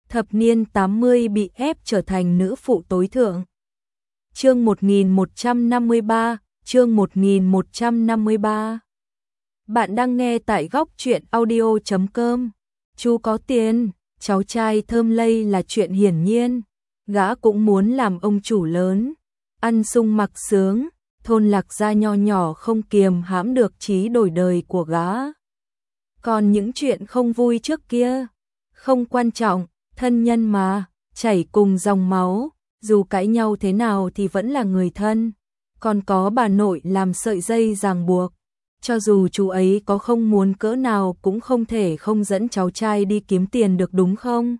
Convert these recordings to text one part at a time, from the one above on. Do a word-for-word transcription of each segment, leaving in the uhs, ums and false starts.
thập niên tám mươi bị ép trở thành nữ phụ tối thượng. Chương một nghìn một trăm năm mươi ba, chương một nghìn một trăm năm mươi ba. Bạn đang nghe tại góc truyện audio chấm com. Chú có tiền, cháu trai Thơm Lây là chuyện hiển nhiên, gã cũng muốn làm ông chủ lớn, ăn sung mặc sướng, thôn Lạc Gia nho nhỏ không kiềm hãm được chí đổi đời của gã. Còn những chuyện không vui trước kia, không quan trọng, thân nhân mà, chảy cùng dòng máu, dù cãi nhau thế nào thì vẫn là người thân, còn có bà nội làm sợi dây ràng buộc. Cho dù chú ấy có không muốn cỡ nào cũng không thể không dẫn cháu trai đi kiếm tiền được đúng không?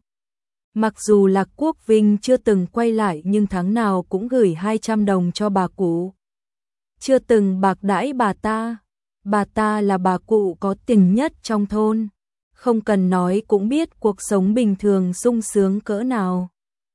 Mặc dù Lạc Quốc Vinh chưa từng quay lại nhưng tháng nào cũng gửi hai trăm đồng cho bà cụ. Chưa từng bạc đãi bà ta. Bà ta là bà cụ có tiền nhất trong thôn. Không cần nói cũng biết cuộc sống bình thường sung sướng cỡ nào.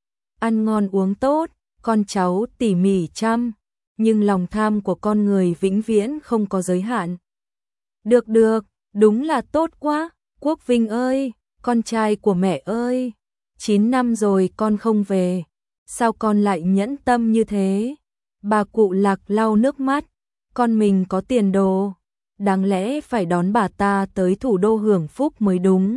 Ăn ngon uống tốt, con cháu tỉ mỉ chăm. Nhưng lòng tham của con người vĩnh viễn không có giới hạn. Được được, đúng là tốt quá, Quốc Vinh ơi, con trai của mẹ ơi, chín năm rồi con không về, sao con lại nhẫn tâm như thế? Bà cụ Lạc lau nước mắt, con mình có tiền đồ, đáng lẽ phải đón bà ta tới thủ đô hưởng phúc mới đúng.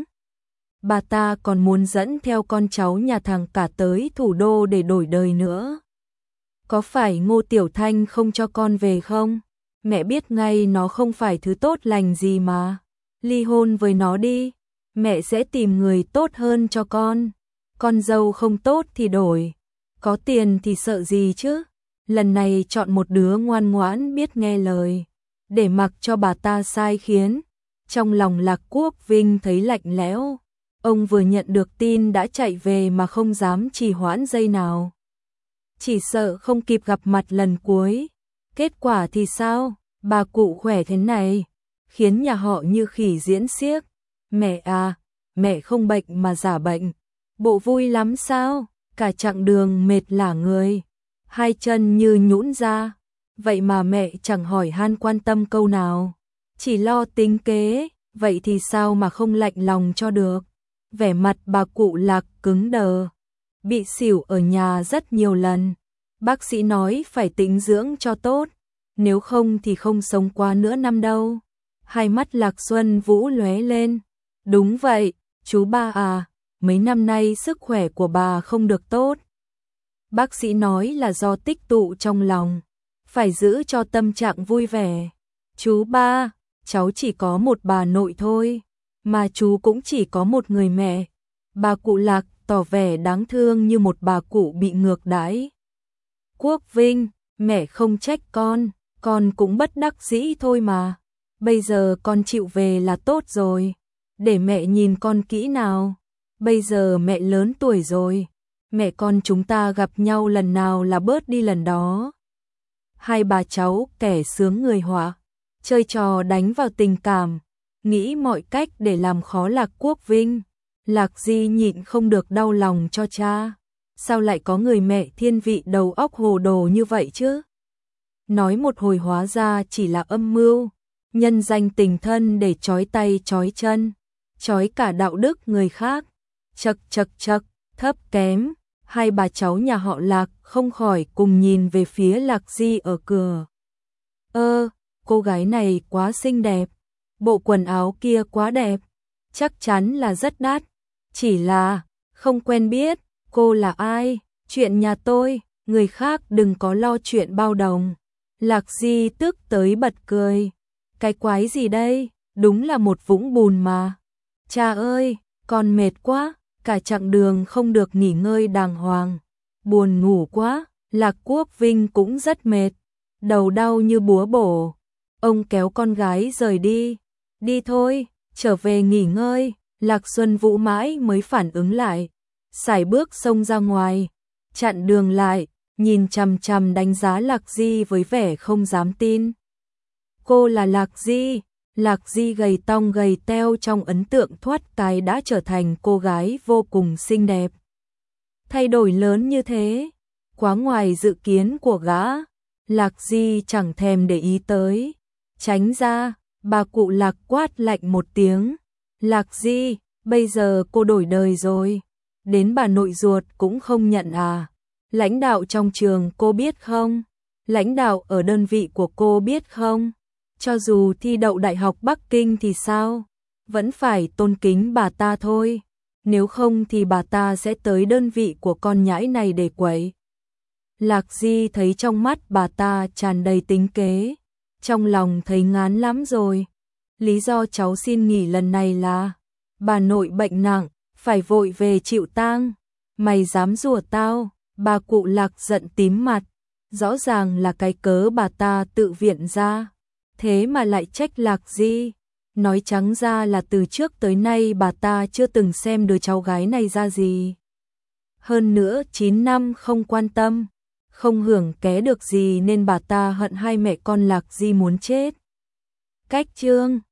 Bà ta còn muốn dẫn theo con cháu nhà thằng cả tới thủ đô để đổi đời nữa. Có phải Ngô Tiểu Thanh không cho con về không? Mẹ biết ngay nó không phải thứ tốt lành gì mà. Ly hôn với nó đi, mẹ sẽ tìm người tốt hơn cho con. Con dâu không tốt thì đổi, có tiền thì sợ gì chứ? Lần này chọn một đứa ngoan ngoãn biết nghe lời, để mặc cho bà ta sai khiến. Trong lòng Lạc Quốc Vinh thấy lạnh lẽo, ông vừa nhận được tin đã chạy về mà không dám trì hoãn giây nào. Chỉ sợ không kịp gặp mặt lần cuối. Kết quả thì sao? Bà cụ khỏe thế này, khiến nhà họ như khỉ diễn xiếc. Mẹ à, mẹ không bệnh mà giả bệnh. Bộ vui lắm sao? Cả chặng đường mệt lả người, hai chân như nhũn ra. Vậy mà mẹ chẳng hỏi han quan tâm câu nào, chỉ lo tính kế. Vậy thì sao mà không lạnh lòng cho được? Vẻ mặt bà cụ Lạc cứng đờ. Bị xỉu ở nhà rất nhiều lần. Bác sĩ nói phải tĩnh dưỡng cho tốt, nếu không thì không sống qua nửa năm đâu. Hai mắt Lạc Xuân Vũ lóe lên. Đúng vậy, chú ba à, mấy năm nay sức khỏe của bà không được tốt. Bác sĩ nói là do tích tụ trong lòng, phải giữ cho tâm trạng vui vẻ. Chú ba, cháu chỉ có một bà nội thôi, mà chú cũng chỉ có một người mẹ. Bà cụ Lạc tỏ vẻ đáng thương như một bà cụ bị ngược đãi. Quốc Vinh, mẹ không trách con, con cũng bất đắc dĩ thôi mà. Bây giờ con chịu về là tốt rồi, để mẹ nhìn con kỹ nào. Bây giờ mẹ lớn tuổi rồi, mẹ con chúng ta gặp nhau lần nào là bớt đi lần đó. Hai bà cháu kẻ sướng người họa, chơi trò đánh vào tình cảm, nghĩ mọi cách để làm khó Lạc Quốc Vinh. Lạc Di nhịn không được đau lòng cho cha. Sao lại có người mẹ thiên vị đầu óc hồ đồ như vậy chứ? Nói một hồi hóa ra chỉ là âm mưu, nhân danh tình thân để trói tay trói chân, trói cả đạo đức người khác. Chật chật chật, thấp kém, hai bà cháu nhà họ Lạc không khỏi cùng nhìn về phía Lạc Di ở cửa. Ơ, cô gái này quá xinh đẹp, bộ quần áo kia quá đẹp, chắc chắn là rất đắt. Chỉ là, không quen biết, cô là ai, chuyện nhà tôi, người khác đừng có lo chuyện bao đồng. Lạc Di tức tới bật cười. Cái quái gì đây, đúng là một vũng bùn mà. Cha ơi, con mệt quá, cả chặng đường không được nghỉ ngơi đàng hoàng. Buồn ngủ quá, Lạc Quốc Vinh cũng rất mệt, đầu đau như búa bổ. Ông kéo con gái rời đi. Đi thôi, trở về nghỉ ngơi. Lạc Xuân Vũ mãi mới phản ứng lại, sải bước xông ra ngoài, chặn đường lại, nhìn chằm chằm đánh giá Lạc Di với vẻ không dám tin. Cô là Lạc Di? Lạc Di gầy tong gầy teo trong ấn tượng thoát cái đã trở thành cô gái vô cùng xinh đẹp. Thay đổi lớn như thế, quá ngoài dự kiến của gã. Lạc Di chẳng thèm để ý tới. Tránh ra, bà cụ Lạc quát lạnh một tiếng. Lạc Di, bây giờ cô đổi đời rồi. đến bà nội ruột cũng không nhận à? Lãnh đạo trong trường cô biết không? Lãnh đạo ở đơn vị của cô biết không? Cho dù thi đậu Đại học Bắc Kinh thì sao? Vẫn phải tôn kính bà ta thôi. Nếu không thì bà ta sẽ tới đơn vị của con nhãi này để quấy. Lạc Di thấy trong mắt bà ta tràn đầy tính kế, trong lòng thấy ngán lắm rồi. Lý do cháu xin nghỉ lần này là bà nội bệnh nặng, phải vội về chịu tang. Mày dám rủa tao? Bà cụ Lạc giận tím mặt, rõ ràng là cái cớ bà ta tự viện ra, thế mà lại trách Lạc Di. Nói trắng ra là từ trước tới nay bà ta chưa từng xem đứa cháu gái này ra gì. Hơn nữa chín năm không quan tâm, không hưởng ké được gì nên bà ta hận hai mẹ con Lạc Di muốn chết. Cách chương